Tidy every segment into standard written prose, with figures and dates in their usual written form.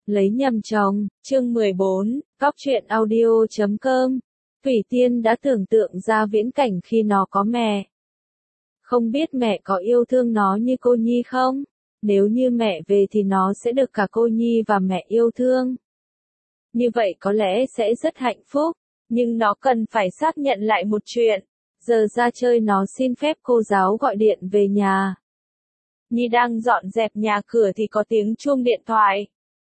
Lấy nhầm chồng, chương 14, Cóc truyện audio.com. Thủy Tiên đã tưởng tượng ra viễn cảnh khi nó có mẹ. Không biết mẹ có yêu thương nó như cô Nhi không? Nếu như mẹ về thì nó sẽ được cả cô Nhi và mẹ yêu thương. Như vậy có lẽ sẽ rất hạnh phúc, nhưng nó cần phải xác nhận lại một chuyện. Giờ ra chơi nó xin phép cô giáo gọi điện về nhà. Nhi đang dọn dẹp nhà cửa thì có tiếng chuông điện thoại.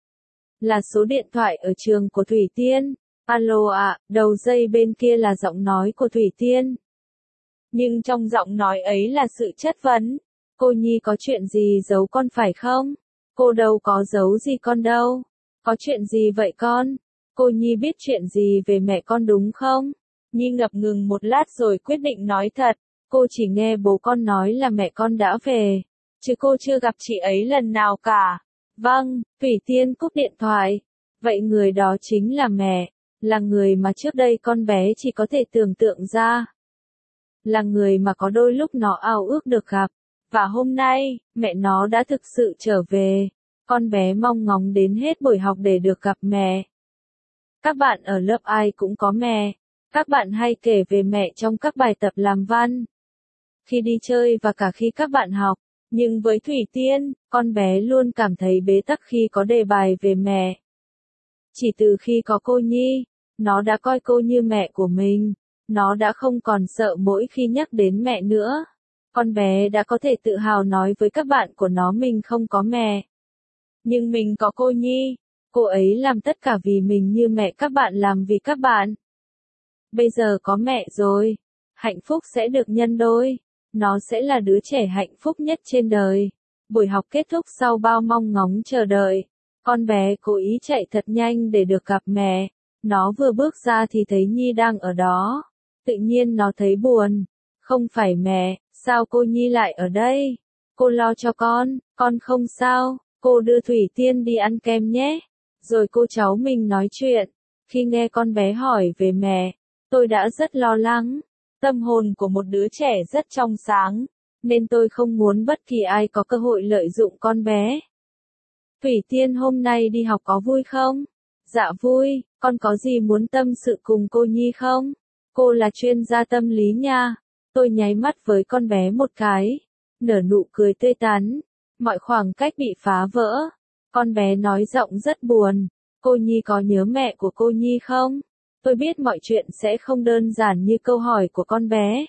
Là số điện thoại ở trường của Thủy Tiên. Alo ạ, đầu dây bên kia là giọng nói của Thủy Tiên. Nhưng trong giọng nói ấy là sự chất vấn. Cô Nhi có chuyện gì giấu con phải không? Cô đâu có giấu gì con đâu. Có chuyện gì vậy con? Cô Nhi biết chuyện gì về mẹ con đúng không? Nhi ngập ngừng một lát rồi quyết định nói thật. Cô chỉ nghe bố con nói là mẹ con đã về, chứ cô chưa gặp chị ấy lần nào cả. Vâng, Thủy Tiên cúp điện thoại. Vậy người đó chính là mẹ, là người mà trước đây con bé chỉ có thể tưởng tượng ra. Là người mà có đôi lúc nó ao ước được gặp. Và hôm nay, mẹ nó đã thực sự trở về. Con bé mong ngóng đến hết buổi học để được gặp mẹ. Các bạn ở lớp ai cũng có mẹ. Các bạn hay kể về mẹ trong các bài tập làm văn, khi đi chơi và cả khi các bạn học. Nhưng với Thủy Tiên, con bé luôn cảm thấy bế tắc khi có đề bài về mẹ. Chỉ từ khi có cô Nhi, nó đã coi cô như mẹ của mình. Nó đã không còn sợ mỗi khi nhắc đến mẹ nữa. Con bé đã có thể tự hào nói với các bạn của nó mình không có mẹ. Nhưng mình có cô Nhi. Cô ấy làm tất cả vì mình như mẹ các bạn làm vì các bạn. Bây giờ có mẹ rồi, hạnh phúc sẽ được nhân đôi. Nó sẽ là đứa trẻ hạnh phúc nhất trên đời. Buổi học kết thúc sau bao mong ngóng chờ đợi. Con bé cố ý chạy thật nhanh để được gặp mẹ. Nó vừa bước ra thì thấy Nhi đang ở đó. Tự nhiên nó thấy buồn. Không phải mẹ, sao cô Nhi lại ở đây? Cô lo cho con không sao, cô đưa Thủy Tiên đi ăn kem nhé. Rồi cô cháu mình nói chuyện. Khi nghe con bé hỏi về mẹ, tôi đã rất lo lắng. Tâm hồn của một đứa trẻ rất trong sáng, nên tôi không muốn bất kỳ ai có cơ hội lợi dụng con bé. Thủy Tiên hôm nay đi học có vui không? Dạ vui, con có gì muốn tâm sự cùng cô Nhi không? Cô là chuyên gia tâm lý nha. Tôi nháy mắt với con bé một cái, nở nụ cười tươi tắn. Mọi khoảng cách bị phá vỡ. Con bé nói giọng rất buồn. Cô Nhi có nhớ mẹ của cô Nhi không? Tôi biết mọi chuyện sẽ không đơn giản như câu hỏi của con bé.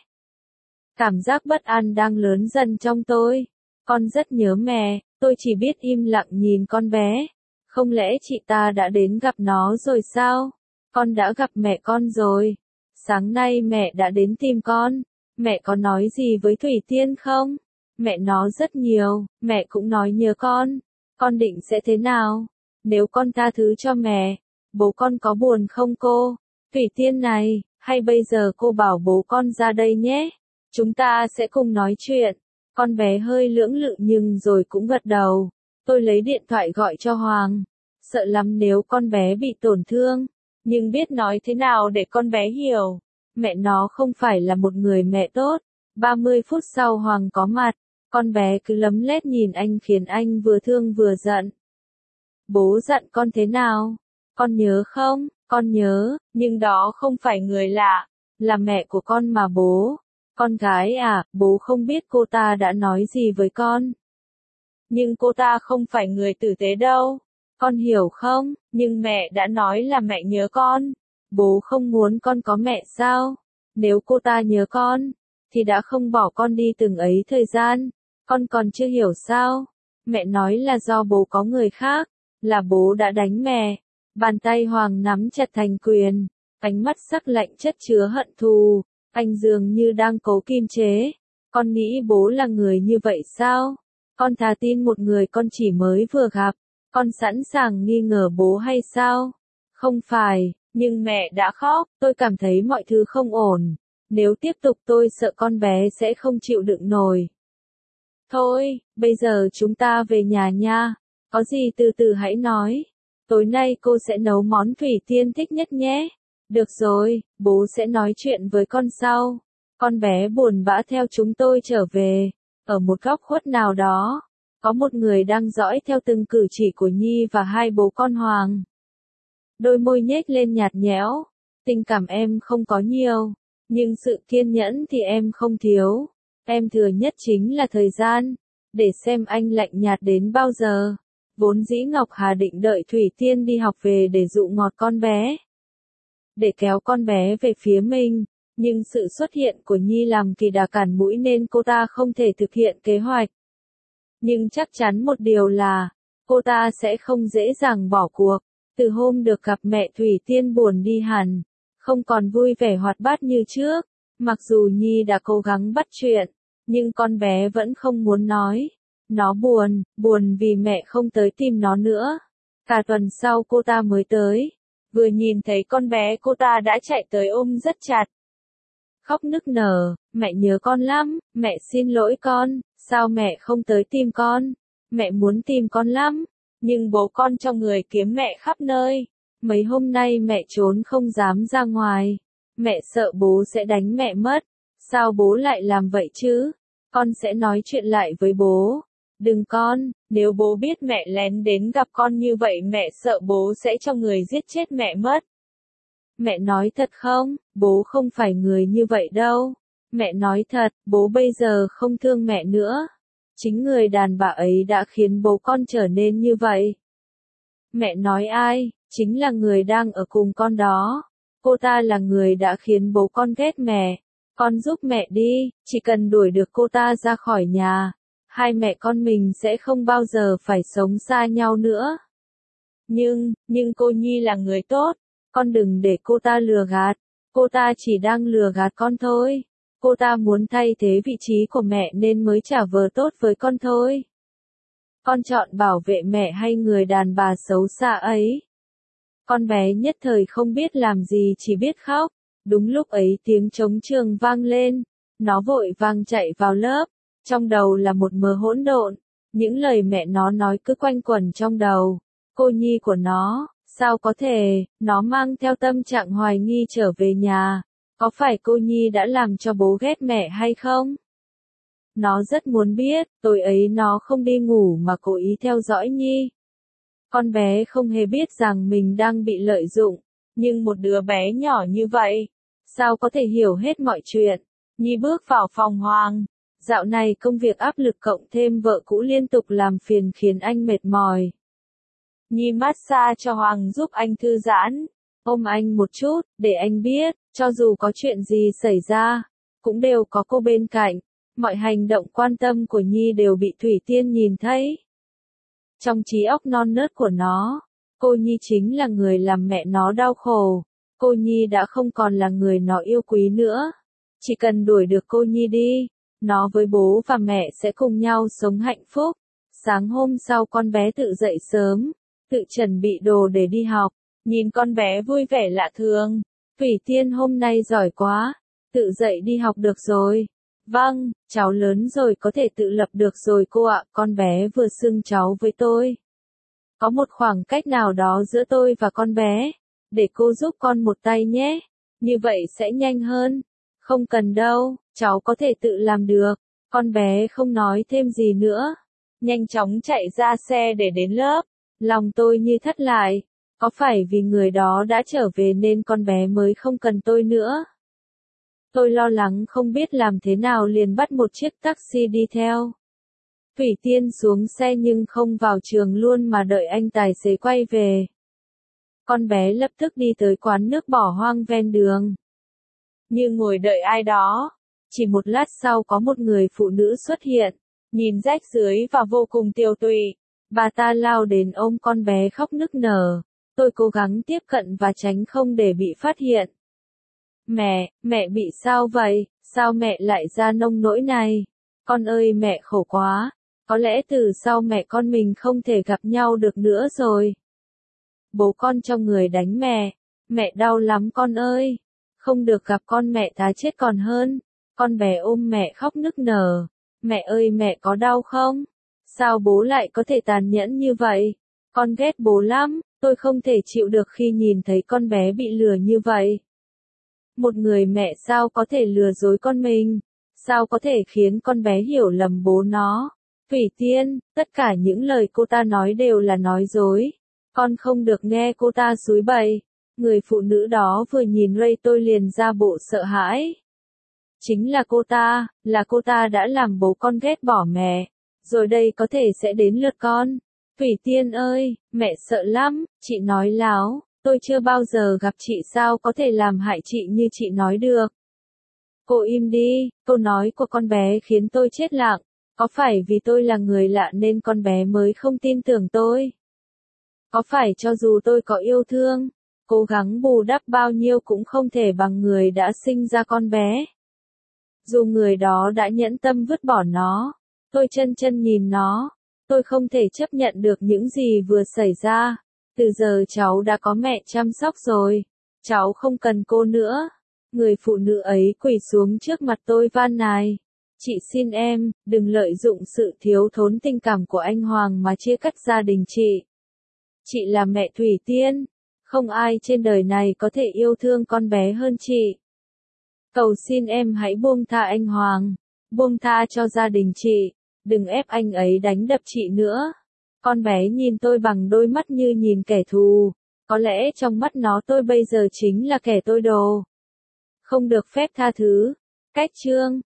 Cảm giác bất an đang lớn dần trong tôi. Con rất nhớ mẹ, tôi chỉ biết im lặng nhìn con bé. Không lẽ chị ta đã đến gặp nó rồi sao? Con đã gặp mẹ con rồi. Sáng nay mẹ đã đến tìm con. Mẹ có nói gì với Thủy Tiên không? Mẹ nói rất nhiều, mẹ cũng nói nhớ con. Con định sẽ thế nào? Nếu con tha thứ cho mẹ, bố con có buồn không cô? Thủy Tiên này, hay bây giờ cô bảo bố con ra đây nhé. Chúng ta sẽ cùng nói chuyện. Con bé hơi lưỡng lự nhưng rồi cũng gật đầu. Tôi lấy điện thoại gọi cho Hoàng. Sợ lắm nếu con bé bị tổn thương. Nhưng biết nói thế nào để con bé hiểu. Mẹ nó không phải là một người mẹ tốt. 30 phút sau Hoàng có mặt. Con bé cứ lấm lét nhìn anh khiến anh vừa thương vừa giận. Bố giận con thế nào? Con nhớ không? Con nhớ, nhưng đó không phải người lạ. Là mẹ của con mà bố. Con gái à, bố không biết cô ta đã nói gì với con. Nhưng cô ta không phải người tử tế đâu. Con hiểu không? Nhưng mẹ đã nói là mẹ nhớ con. Bố không muốn con có mẹ sao? Nếu cô ta nhớ con, thì đã không bỏ con đi từng ấy thời gian. Con còn chưa hiểu sao? Mẹ nói là do bố có người khác, là bố đã đánh mẹ. Bàn tay Hoàng nắm chặt thành quyền, ánh mắt sắc lạnh chất chứa hận thù. Anh dường như đang cố kiềm chế. Con nghĩ bố là người như vậy sao? Con thà tin một người con chỉ mới vừa gặp. Con sẵn sàng nghi ngờ bố hay sao? Không phải, nhưng mẹ đã khóc, tôi cảm thấy mọi thứ không ổn. Nếu tiếp tục tôi sợ con bé sẽ không chịu đựng nổi. Thôi, bây giờ chúng ta về nhà nha. Có gì từ từ hãy nói. Tối nay cô sẽ nấu món Thủy Tiên thích nhất nhé. Được rồi, bố sẽ nói chuyện với con sau. Con bé buồn bã theo chúng tôi trở về. Ở một góc khuất nào đó, Có một người đang dõi theo từng cử chỉ của Nhi và hai bố con Hoàng. Đôi môi nhếch lên nhạt nhẽo. Tình cảm em không có nhiều, nhưng sự kiên nhẫn thì em không thiếu. Em thừa nhất chính là thời gian, để xem anh lạnh nhạt đến bao giờ. Vốn dĩ Ngọc Hà định đợi Thủy Tiên đi học về để dụ ngọt con bé, để kéo con bé về phía mình, nhưng sự xuất hiện của Nhi làm kỳ đà cản mũi nên cô ta không thể thực hiện kế hoạch. Nhưng chắc chắn một điều là, cô ta sẽ không dễ dàng bỏ cuộc. Từ hôm được gặp mẹ Thủy Tiên buồn đi hẳn, không còn vui vẻ hoạt bát như trước. Mặc dù Nhi đã cố gắng bắt chuyện, nhưng con bé vẫn không muốn nói. Nó buồn vì mẹ không tới tìm nó nữa. Cả tuần sau cô ta mới tới. Vừa nhìn thấy con bé cô ta đã chạy tới ôm rất chặt. Khóc nức nở, mẹ nhớ con lắm, mẹ xin lỗi con, sao mẹ không tới tìm con? Mẹ muốn tìm con lắm, nhưng bố con cho người kiếm mẹ khắp nơi. Mấy hôm nay mẹ trốn không dám ra ngoài. Mẹ sợ bố sẽ đánh mẹ mất. Sao bố lại làm vậy chứ? Con sẽ nói chuyện lại với bố. Đừng con, nếu bố biết mẹ lén đến gặp con như vậy mẹ sợ bố sẽ cho người giết chết mẹ mất. Mẹ nói thật không? Bố không phải người như vậy đâu. Mẹ nói thật, bố bây giờ không thương mẹ nữa. Chính người đàn bà ấy đã khiến bố con trở nên như vậy. Mẹ nói ai? Chính là người đang ở cùng con đó. Cô ta là người đã khiến bố con ghét mẹ. Con giúp mẹ đi, chỉ cần đuổi được cô ta ra khỏi nhà. Hai mẹ con mình sẽ không bao giờ phải sống xa nhau nữa. Nhưng cô Nhi là người tốt. Con đừng để cô ta lừa gạt. Cô ta chỉ đang lừa gạt con thôi. Cô ta muốn thay thế vị trí của mẹ nên mới trả vờ tốt với con thôi. Con chọn bảo vệ mẹ hay người đàn bà xấu xa ấy? Con bé nhất thời không biết làm gì chỉ biết khóc. Đúng lúc ấy tiếng trống trường vang lên. Nó vội vàng chạy vào lớp. Trong đầu là một mớ hỗn độn. Những lời mẹ nó nói cứ quanh quẩn trong đầu. Cô Nhi của nó, sao có thể, nó mang theo tâm trạng hoài nghi trở về nhà. Có phải cô Nhi đã làm cho bố ghét mẹ hay không? Nó rất muốn biết, tối ấy nó không đi ngủ mà cố ý theo dõi Nhi. Con bé không hề biết rằng mình đang bị lợi dụng, nhưng một đứa bé nhỏ như vậy, sao có thể hiểu hết mọi chuyện. Nhi bước vào phòng Hoàng. Dạo này công việc áp lực cộng thêm vợ cũ liên tục làm phiền khiến anh mệt mỏi. Nhi massage cho Hoàng giúp anh thư giãn, ôm anh một chút, để anh biết, cho dù có chuyện gì xảy ra, cũng đều có cô bên cạnh. Mọi hành động quan tâm của Nhi đều bị Thủy Tiên nhìn thấy. Trong trí óc non nớt của nó, cô Nhi chính là người làm mẹ nó đau khổ. Cô Nhi đã không còn là người nó yêu quý nữa. Chỉ cần đuổi được cô Nhi đi, nó với bố và mẹ sẽ cùng nhau sống hạnh phúc. Sáng hôm sau con bé tự dậy sớm, tự chuẩn bị đồ để đi học. Nhìn con bé vui vẻ lạ thường. Thủy Tiên hôm nay giỏi quá, tự dậy đi học được rồi. Vâng, cháu lớn rồi có thể tự lập được rồi cô ạ. Con bé vừa xưng cháu với tôi. Có một khoảng cách nào đó giữa tôi và con bé. Để cô giúp con một tay nhé. Như vậy sẽ nhanh hơn. Không cần đâu, cháu có thể tự làm được. Con bé không nói thêm gì nữa. Nhanh chóng chạy ra xe để đến lớp. Lòng tôi như thắt lại. Có phải vì người đó đã trở về nên con bé mới không cần tôi nữa? Tôi lo lắng không biết làm thế nào liền bắt một chiếc taxi đi theo. Thủy Tiên xuống xe nhưng không vào trường luôn mà đợi anh tài xế quay về. Con bé lập tức đi tới quán nước bỏ hoang ven đường. Như ngồi đợi ai đó. Chỉ một lát sau có một người phụ nữ xuất hiện, nhìn rách rưới và vô cùng tiều tụy. Bà ta lao đến ôm con bé khóc nức nở. Tôi cố gắng tiếp cận và tránh không để bị phát hiện. Mẹ bị sao vậy? Sao mẹ lại ra nông nỗi này? Con ơi mẹ khổ quá. Có lẽ từ sau mẹ con mình không thể gặp nhau được nữa rồi. Bố con cho người đánh mẹ. Mẹ đau lắm con ơi. Không được gặp con mẹ thà chết còn hơn. Con bé ôm mẹ khóc nức nở. Mẹ ơi mẹ có đau không? Sao bố lại có thể tàn nhẫn như vậy? Con ghét bố lắm. Tôi không thể chịu được khi nhìn thấy con bé bị lừa như vậy. Một người mẹ sao có thể lừa dối con mình? Sao có thể khiến con bé hiểu lầm bố nó? Thủy Tiên, tất cả những lời cô ta nói đều là nói dối. Con không được nghe cô ta xúi bày. Người phụ nữ đó vừa nhìn Ray tôi liền ra bộ sợ hãi. Chính là cô ta đã làm bố con ghét bỏ mẹ. Rồi đây có thể sẽ đến lượt con. Thủy Tiên ơi, mẹ sợ lắm, chị nói láo, tôi chưa bao giờ gặp chị sao có thể làm hại chị như chị nói được. Cô im đi, câu nói của con bé khiến tôi chết lặng. Có phải vì tôi là người lạ nên con bé mới không tin tưởng tôi? Có phải cho dù tôi có yêu thương, cố gắng bù đắp bao nhiêu cũng không thể bằng người đã sinh ra con bé? Dù người đó đã nhẫn tâm vứt bỏ nó, tôi chân chân nhìn nó, tôi không thể chấp nhận được những gì vừa xảy ra. Từ giờ cháu đã có mẹ chăm sóc rồi, cháu không cần cô nữa. Người phụ nữ ấy quỳ xuống trước mặt tôi van nài. Chị xin em, đừng lợi dụng sự thiếu thốn tình cảm của anh Hoàng mà chia cắt gia đình chị. Chị là mẹ Thủy Tiên, không ai trên đời này có thể yêu thương con bé hơn chị. Cầu xin em hãy buông tha anh Hoàng, buông tha cho gia đình chị, đừng ép anh ấy đánh đập chị nữa. Con bé nhìn tôi bằng đôi mắt như nhìn kẻ thù, có lẽ trong mắt nó tôi bây giờ chính là kẻ tôi đồ. Không được phép tha thứ. Cách chương